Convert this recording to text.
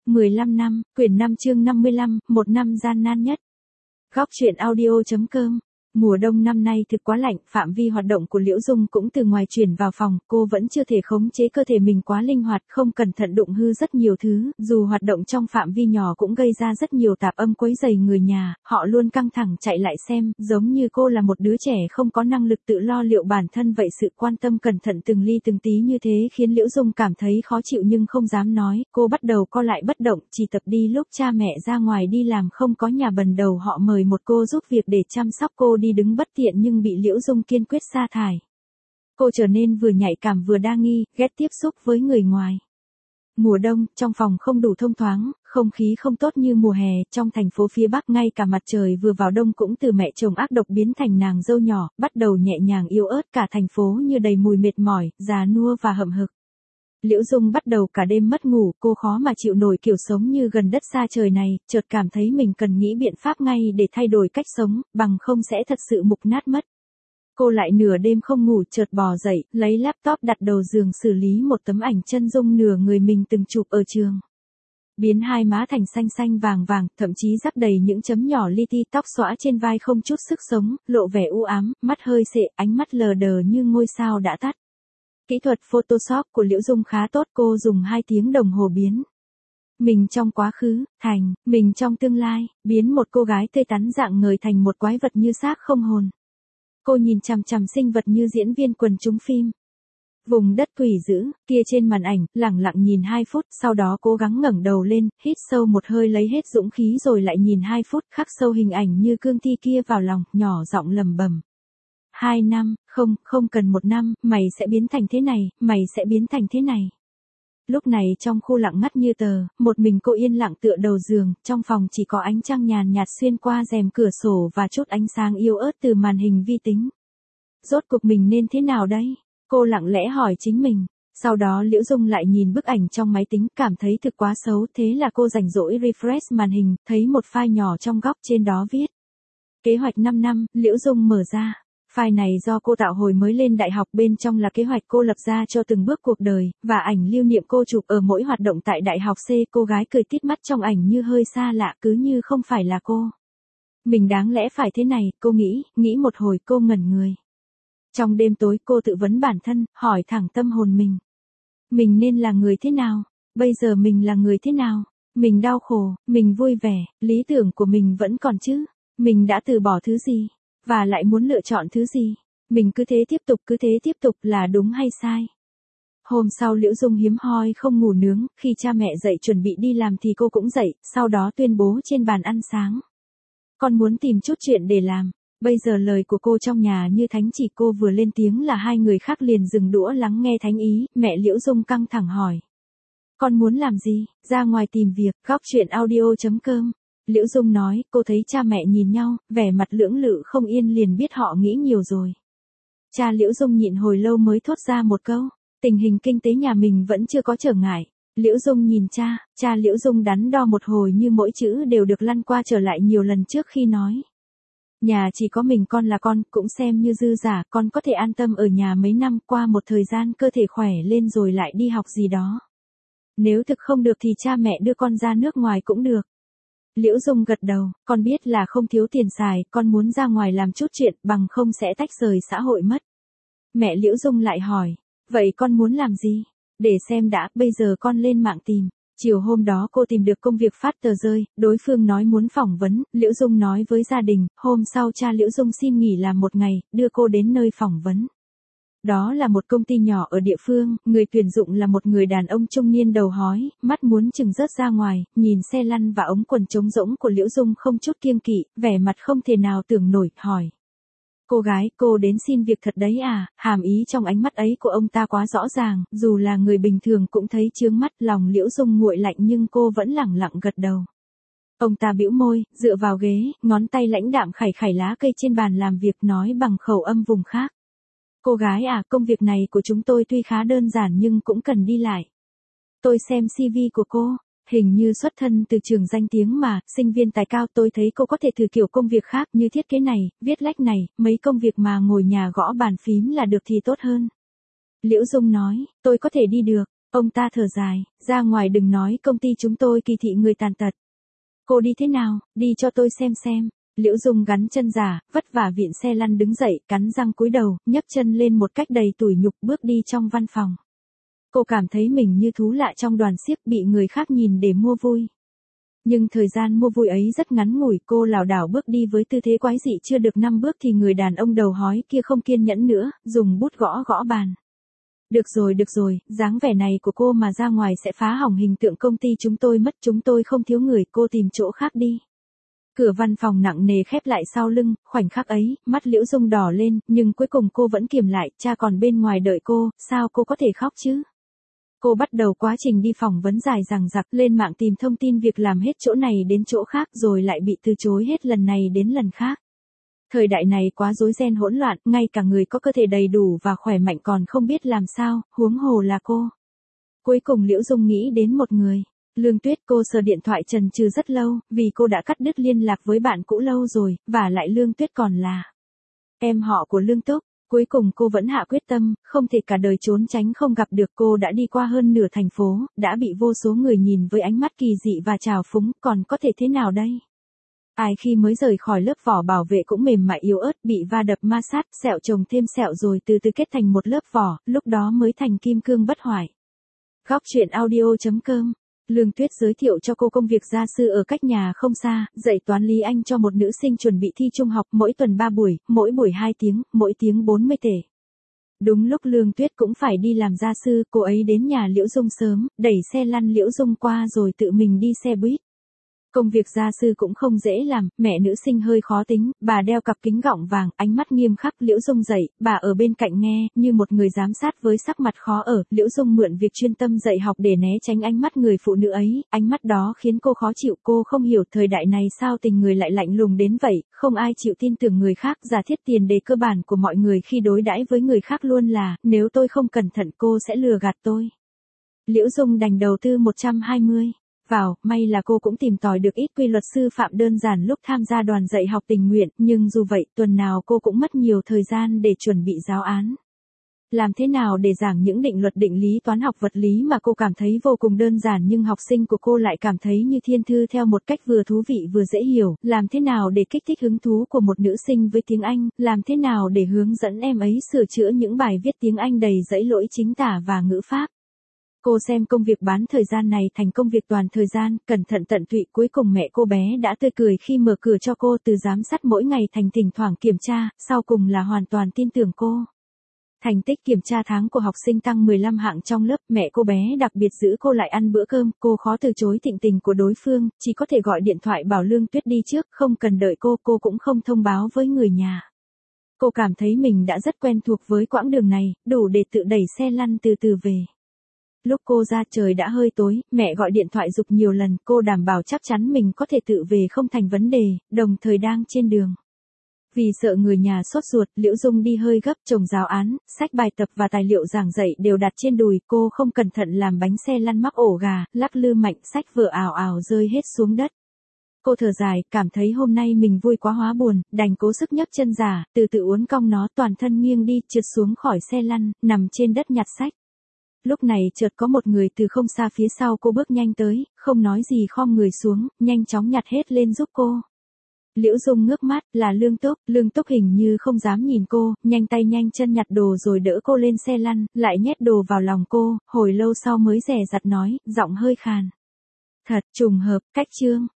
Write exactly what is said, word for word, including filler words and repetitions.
mười lăm năm, quyển năm chương năm mươi lăm, một năm gian nan nhất. Góc truyện audio.com. Mùa đông năm nay thực quá lạnh, phạm vi hoạt động của Liễu Dung cũng từ ngoài chuyển vào phòng, cô vẫn chưa thể khống chế cơ thể mình quá linh hoạt, không cẩn thận đụng hư rất nhiều thứ, dù hoạt động trong phạm vi nhỏ cũng gây ra rất nhiều tạp âm quấy rầy người nhà, họ luôn căng thẳng chạy lại xem, giống như cô là một đứa trẻ không có năng lực tự lo liệu bản thân vậy. Sự quan tâm cẩn thận từng ly từng tí như thế khiến Liễu Dung cảm thấy khó chịu nhưng không dám nói, cô bắt đầu co lại bất động, chỉ tập đi lúc cha mẹ ra ngoài đi làm không có nhà bần đầu họ mời một cô giúp việc để chăm sóc cô đi đứng bất tiện nhưng bị Liễu Dung kiên quyết sa thải. Cô trở nên vừa nhạy cảm vừa đa nghi, ghét tiếp xúc với người ngoài. Mùa đông, trong phòng không đủ thông thoáng, không khí không tốt như mùa hè, trong thành phố phía Bắc ngay cả mặt trời vừa vào đông cũng từ mẹ chồng ác độc biến thành nàng dâu nhỏ, bắt đầu nhẹ nhàng yếu ớt, cả thành phố như đầy mùi mệt mỏi, già nua và hậm hực. Liễu Dung bắt đầu cả đêm mất ngủ, cô khó mà chịu nổi kiểu sống như gần đất xa trời này, chợt cảm thấy mình cần nghĩ biện pháp ngay để thay đổi cách sống, bằng không sẽ thật sự mục nát mất. Cô lại nửa đêm không ngủ, chợt bò dậy, lấy laptop đặt đầu giường xử lý một tấm ảnh chân dung nửa người mình từng chụp ở trường. Biến hai má thành xanh xanh vàng vàng, thậm chí rắc đầy những chấm nhỏ li ti, tóc xõa trên vai không chút sức sống, lộ vẻ u ám, mắt hơi xệ, ánh mắt lờ đờ như ngôi sao đã tắt. Kỹ thuật Photoshop của Liễu Dung khá tốt, cô dùng hai tiếng đồng hồ biến mình trong quá khứ, thành, mình trong tương lai, biến một cô gái tươi tắn dạng ngời thành một quái vật như xác không hồn. Cô nhìn chằm chằm sinh vật như diễn viên quần chúng phim. Vùng đất quỷ dữ, kia trên màn ảnh, lẳng lặng nhìn hai phút, sau đó cố gắng ngẩng đầu lên, hít sâu một hơi lấy hết dũng khí rồi lại nhìn hai phút, khắc sâu hình ảnh như cương thi kia vào lòng, nhỏ giọng lầm bầm. Hai năm, không, không cần một năm, mày sẽ biến thành thế này, mày sẽ biến thành thế này. Lúc này trong khu lặng ngắt như tờ, một mình cô yên lặng tựa đầu giường, trong phòng chỉ có ánh trăng nhàn nhạt xuyên qua rèm cửa sổ và chút ánh sáng yếu ớt từ màn hình vi tính. Rốt cuộc mình nên thế nào đây? Cô lặng lẽ hỏi chính mình. Sau đó Liễu Dung lại nhìn bức ảnh trong máy tính, cảm thấy thực quá xấu, thế là cô rảnh rỗi refresh màn hình, thấy một file nhỏ trong góc, trên đó viết. Kế hoạch năm năm, Liễu Dung mở ra. File này do cô tạo hồi mới lên đại học, bên trong là kế hoạch cô lập ra cho từng bước cuộc đời, và ảnh lưu niệm cô chụp ở mỗi hoạt động tại đại học C. Cô gái cười tít mắt trong ảnh như hơi xa lạ, cứ như không phải là cô. Mình đáng lẽ phải thế này, cô nghĩ, nghĩ một hồi cô ngẩn người. Trong đêm tối cô tự vấn bản thân, hỏi thẳng tâm hồn mình. Mình nên là người thế nào? Bây giờ mình là người thế nào? Mình đau khổ, mình vui vẻ, lý tưởng của mình vẫn còn chứ? Mình đã từ bỏ thứ gì? Và lại muốn lựa chọn thứ gì? Mình cứ thế tiếp tục cứ thế tiếp tục là đúng hay sai? Hôm sau Liễu Dung hiếm hoi không ngủ nướng, khi cha mẹ dậy chuẩn bị đi làm thì cô cũng dậy, sau đó tuyên bố trên bàn ăn sáng. Con muốn tìm chút chuyện để làm. Bây giờ lời của cô trong nhà như thánh chỉ, cô vừa lên tiếng là hai người khác liền dừng đũa lắng nghe thánh ý. Mẹ Liễu Dung căng thẳng hỏi. Con muốn làm gì? Ra ngoài tìm việc. Góc truyện audio.com. Liễu Dung nói, cô thấy cha mẹ nhìn nhau, vẻ mặt lưỡng lự không yên liền biết họ nghĩ nhiều rồi. Cha Liễu Dung nhịn hồi lâu mới thốt ra một câu, tình hình kinh tế nhà mình vẫn chưa có trở ngại. Liễu Dung nhìn cha, cha Liễu Dung đắn đo một hồi như mỗi chữ đều được lăn qua trở lại nhiều lần trước khi nói. Nhà chỉ có mình con là con, cũng xem như dư giả, con có thể an tâm ở nhà mấy năm, qua một thời gian cơ thể khỏe lên rồi lại đi học gì đó. Nếu thực không được thì cha mẹ đưa con ra nước ngoài cũng được. Liễu Dung gật đầu, con biết là không thiếu tiền xài, con muốn ra ngoài làm chút chuyện, bằng không sẽ tách rời xã hội mất. Mẹ Liễu Dung lại hỏi, vậy con muốn làm gì? Để xem đã, bây giờ con lên mạng tìm. Chiều hôm đó cô tìm được công việc phát tờ rơi, đối phương nói muốn phỏng vấn, Liễu Dung nói với gia đình, hôm sau cha Liễu Dung xin nghỉ làm một ngày, đưa cô đến nơi phỏng vấn. Đó là một công ty nhỏ ở địa phương, người tuyển dụng là một người đàn ông trung niên đầu hói, mắt muốn chừng rớt ra ngoài, nhìn xe lăn và ống quần trống rỗng của Liễu Dung không chút kiêng kỵ, vẻ mặt không thể nào tưởng nổi, hỏi. Cô gái, cô đến xin việc thật đấy à? Hàm ý trong ánh mắt ấy của ông ta quá rõ ràng, dù là người bình thường cũng thấy chướng mắt, lòng Liễu Dung nguội lạnh nhưng cô vẫn lẳng lặng gật đầu. Ông ta bĩu môi, dựa vào ghế, ngón tay lãnh đạm khải khải lá cây trên bàn làm việc, nói bằng khẩu âm vùng khác. Cô gái à, công việc này của chúng tôi tuy khá đơn giản nhưng cũng cần đi lại. Tôi xem xê vê của cô, hình như xuất thân từ trường danh tiếng mà, sinh viên tài cao, tôi thấy cô có thể thử kiểu công việc khác như thiết kế này, viết lách này, mấy công việc mà ngồi nhà gõ bàn phím là được thì tốt hơn. Liễu Dung nói, tôi có thể đi được, Ông ta thở dài, ra ngoài đừng nói công ty chúng tôi kỳ thị người tàn tật. Cô đi thế nào, đi cho tôi xem xem. Liễu Dung gắn chân giả, vất vả viện xe lăn đứng dậy, cắn răng cúi đầu, nhấc chân lên một cách đầy tủi nhục bước đi trong văn phòng. Cô cảm thấy mình như thú lạ trong đoàn xiếc bị người khác nhìn để mua vui. Nhưng thời gian mua vui ấy rất ngắn ngủi, cô lảo đảo bước đi với tư thế quái dị chưa được năm bước thì người đàn ông đầu hói kia không kiên nhẫn nữa, dùng bút gõ gõ bàn. Được rồi được rồi, dáng vẻ này của cô mà ra ngoài sẽ phá hỏng hình tượng công ty chúng tôi mất, chúng tôi không thiếu người, cô tìm chỗ khác đi. Cửa văn phòng nặng nề khép lại sau lưng, khoảnh khắc ấy, mắt Liễu Dung đỏ lên, nhưng cuối cùng cô vẫn kiềm lại, cha còn bên ngoài đợi cô, sao cô có thể khóc chứ? Cô bắt đầu quá trình đi phỏng vấn dài dằng dặc, lên mạng tìm thông tin việc làm hết chỗ này đến chỗ khác rồi lại bị từ chối hết lần này đến lần khác. Thời đại này quá rối ren hỗn loạn, ngay cả người có cơ thể đầy đủ và khỏe mạnh còn không biết làm sao, huống hồ là cô. Cuối cùng Liễu Dung nghĩ đến một người. Lương Tuyết. Cô sờ điện thoại chần chừ rất lâu, vì cô đã cắt đứt liên lạc với bạn cũ lâu rồi, và lại Lương Tuyết còn là em họ của Lương Túc. Cuối cùng cô vẫn hạ quyết tâm, không thể cả đời trốn tránh không gặp được. Cô đã đi qua hơn nửa thành phố, đã bị vô số người nhìn với ánh mắt kỳ dị và trào phúng, còn có thể thế nào đây? Ai khi mới rời khỏi lớp vỏ bảo vệ cũng mềm mại yếu ớt, bị va đập ma sát, sẹo chồng thêm sẹo rồi từ từ kết thành một lớp vỏ, lúc đó mới thành kim cương bất hoại. Góc truyện audio chấm com. Lương Tuyết giới thiệu cho cô công việc gia sư ở cách nhà không xa, dạy toán lý Anh cho một nữ sinh chuẩn bị thi trung học, mỗi tuần ba buổi, mỗi buổi hai tiếng, mỗi tiếng bốn mươi tể. Đúng lúc Lương Tuyết cũng phải đi làm gia sư, cô ấy đến nhà Liễu Dung sớm, đẩy xe lăn Liễu Dung qua rồi tự mình đi xe buýt. Công việc gia sư cũng không dễ làm, mẹ nữ sinh hơi khó tính, bà đeo cặp kính gọng vàng, ánh mắt nghiêm khắc. Liễu Dung dạy, bà ở bên cạnh nghe, như một người giám sát với sắc mặt khó ở. Liễu Dung mượn việc chuyên tâm dạy học để né tránh ánh mắt người phụ nữ ấy, ánh mắt đó khiến cô khó chịu. Cô không hiểu thời đại này sao tình người lại lạnh lùng đến vậy, không ai chịu tin tưởng người khác. Giả thiết tiền đề cơ bản của mọi người khi đối đãi với người khác luôn là, nếu tôi không cẩn thận cô sẽ lừa gạt tôi. Liễu Dung đành đầu tư một trăm hai mươi. Vào, may là cô cũng tìm tòi được ít quy luật sư phạm đơn giản lúc tham gia đoàn dạy học tình nguyện, nhưng dù vậy, tuần nào cô cũng mất nhiều thời gian để chuẩn bị giáo án. Làm thế nào để giảng những định luật định lý toán học vật lý mà cô cảm thấy vô cùng đơn giản nhưng học sinh của cô lại cảm thấy như thiên thư theo một cách vừa thú vị vừa dễ hiểu, làm thế nào để kích thích hứng thú của một nữ sinh với tiếng Anh, làm thế nào để hướng dẫn em ấy sửa chữa những bài viết tiếng Anh đầy dẫy lỗi chính tả và ngữ pháp. Cô xem công việc bán thời gian này thành công việc toàn thời gian, cẩn thận tận tụy. Cuối cùng mẹ cô bé đã tươi cười khi mở cửa cho cô, từ giám sát mỗi ngày thành thỉnh thoảng kiểm tra, sau cùng là hoàn toàn tin tưởng cô. Thành tích kiểm tra tháng của học sinh tăng mười lăm hạng trong lớp, mẹ cô bé đặc biệt giữ cô lại ăn bữa cơm, cô khó từ chối thịnh tình của đối phương, chỉ có thể gọi điện thoại bảo Lương Tuyết đi trước, không cần đợi cô, cô cũng không thông báo với người nhà. Cô cảm thấy mình đã rất quen thuộc với quãng đường này, đủ để tự đẩy xe lăn từ từ về. Lúc cô ra trời đã hơi tối, mẹ gọi điện thoại giục nhiều lần, cô đảm bảo chắc chắn mình có thể tự về không thành vấn đề, đồng thời đang trên đường. Vì sợ người nhà sốt ruột, Liễu Dung đi hơi gấp, chồng giáo án, sách bài tập và tài liệu giảng dạy đều đặt trên đùi, cô không cẩn thận làm bánh xe lăn mắc ổ gà, lắc lư mạnh, sách vở ào ào rơi hết xuống đất. Cô thở dài, cảm thấy hôm nay mình vui quá hóa buồn, đành cố sức nhấc chân giả, từ từ uốn cong nó, toàn thân nghiêng đi, trượt xuống khỏi xe lăn, nằm trên đất nhặt sách. Lúc này chợt có một người từ không xa phía sau cô bước nhanh tới, không nói gì khom người xuống, nhanh chóng nhặt hết lên giúp cô. Liễu Dung ngước mắt, là Lương Túc. Lương Túc hình như không dám nhìn cô, nhanh tay nhanh chân nhặt đồ rồi đỡ cô lên xe lăn, lại nhét đồ vào lòng cô, hồi lâu sau mới dè dặt nói, giọng hơi khàn. Thật, trùng hợp, cách chương.